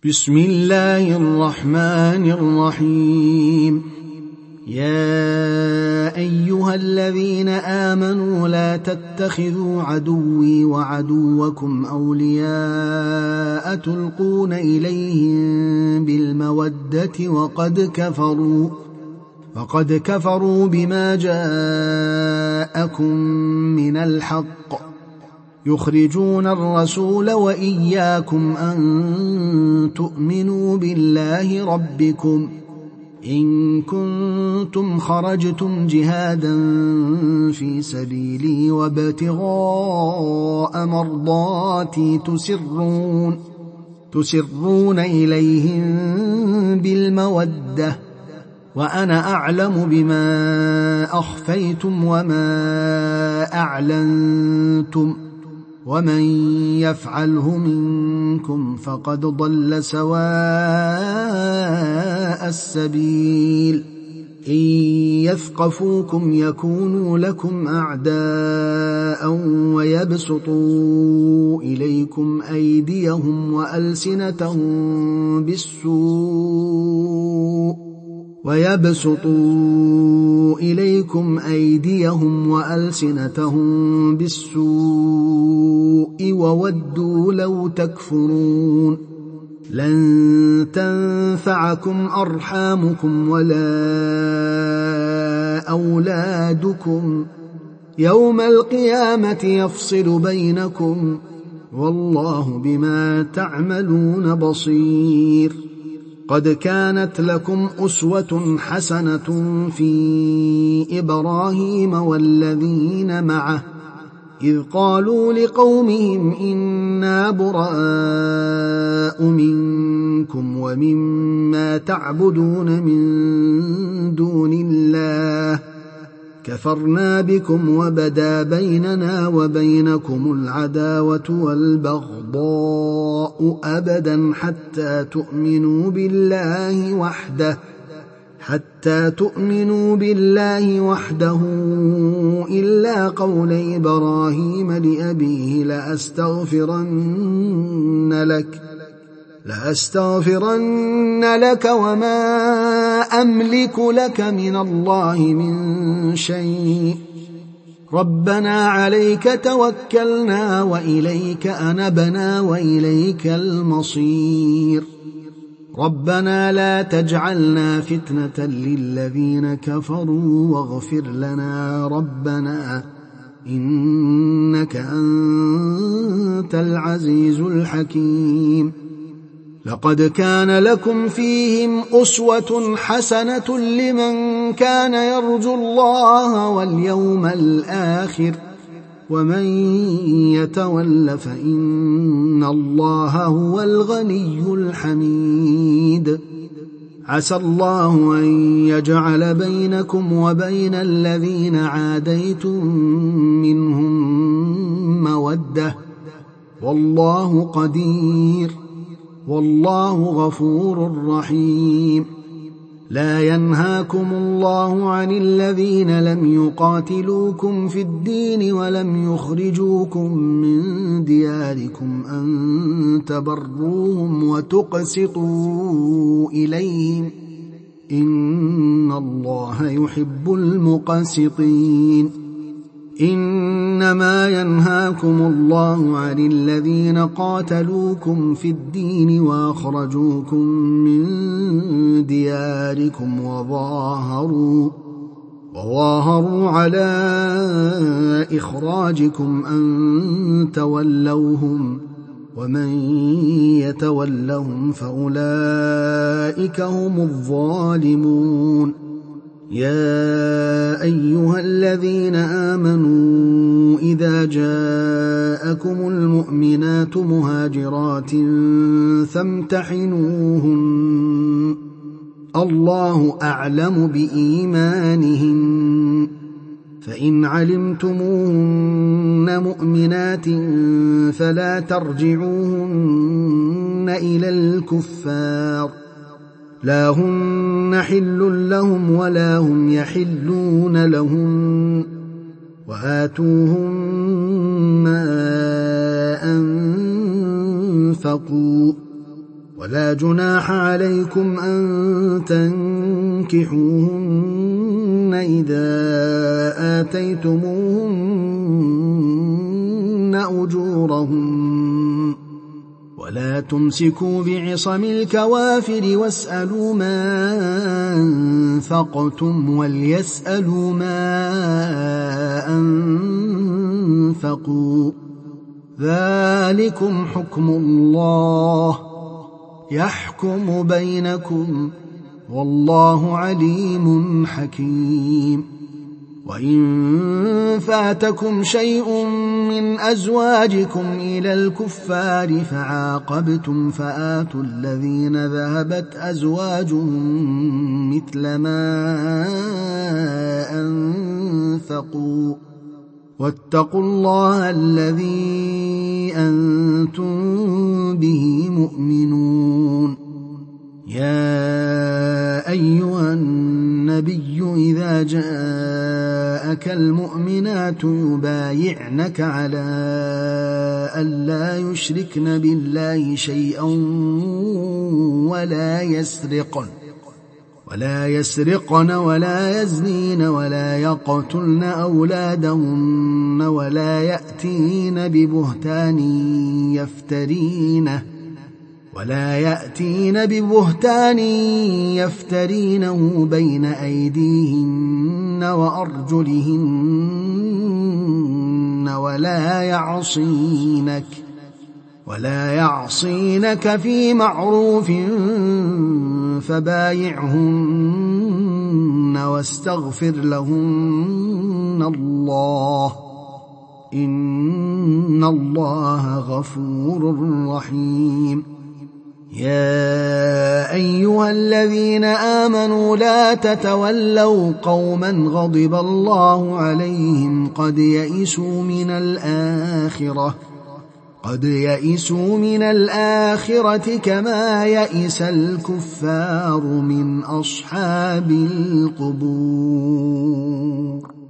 بسم الله الرحمن الرحيم. يا أيها الذين آمنوا لا تتخذوا عدوي وعدوكم أولياء تلقون إليهم بالمودة وقد كفروا بما جاءكم من الحق يخرجون الرسول وإياكم أن تؤمنوا بالله ربكم إن كنتم خرجتم جهادا في سبيلي وابتغاء مرضاتي تسرون إليهم بالمودة وأنا أعلم بما أخفيتم وما أعلنتم ومن يفعله منكم فقد ضل سواء السبيل. إن يثقفوكم يكونوا لكم أعداء ويبسطوا إليكم أيديهم وألسنتهم بالسوء وودوا لو تكفرون. لن تنفعكم أرحامكم ولا أولادكم يوم القيامة يفصل بينكم والله بما تعملون بصير. قد كانت لكم أسوة حسنة في إبراهيم والذين معه إذ قالوا لقومهم إنا براء منكم ومما تعبدون من دون الله كفرنا بكم وبدا بيننا وبينكم العداوة والبغضاء أبدا حتى تؤمنوا بالله وحده إلا قول إبراهيم لأبيه لأستغفرن لك وما أملك لك من الله من شيء ربنا عليك توكلنا وإليك أنبنا وإليك المصير. ربنا لا تجعلنا فتنة للذين كفروا واغفر لنا ربنا إنك أنت العزيز الحكيم. لقد كان لكم فيهم أسوة حسنة لمن كان يرجو الله واليوم الآخر ومن يتول فإن الله هو الغني الحميد. عسى الله أن يجعل بينكم وبين الذين عاديتم منهم مودة والله قدير والله غفور رحيم. لا ينهاكم الله عن الذين لم يقاتلوكم في الدين ولم يخرجوكم من دياركم أن تبروهم وتقسطوا إليهم إن الله يحب المقسطين. إنما ينهاكم الله عن الذين قاتلوكم في الدين وأخرجوكم من دياركم وظاهروا على إخراجكم أن تولوهم ومن يتولهم فأولئك هم الظالمون. يا أيها الذين آمنوا إذا جاءكم المؤمنات مهاجرات فامتحنوهن الله أعلم بإيمانهن فإن علمتموهن مؤمنات فلا ترجعوهن إلى الكفار لا هن حل لهم ولا هم يحلون لهم وآتوهم ما أنفقوا ولا جناح عليكم أن تنكحوهن إذا آتيتموهن أجورهن ولا تمسكوا بعصم الكوافر واسألوا ما أنفقتم وليسألوا ما أنفقوا ذلكم حكم الله يحكم بينكم والله عليم حكيم وإن فاتكم شيء من أزواجكم إلى الكفار فعاقبتم فآتوا الذين ذهبت أزواجهم مثل ما أنفقوا واتقوا الله الذي أنتم به مؤمنون يا أيها النبي إذا جاءك المؤمنات يبايعنك على ألا يشركن بالله شيئا ولا يسرقن ولا يزنين ولا يقتلن أولادهن ولا يأتين ببهتان يفترينه بين أيديهن وأرجلهن ولا يعصينك في معروف فبايعهن واستغفر لهن الله إن الله غفور رحيم يا أيها الذين آمنوا لا تتولوا قوما غضب الله عليهم قد يئسوا من الآخرة كما يئس الكفار من أصحاب القبور.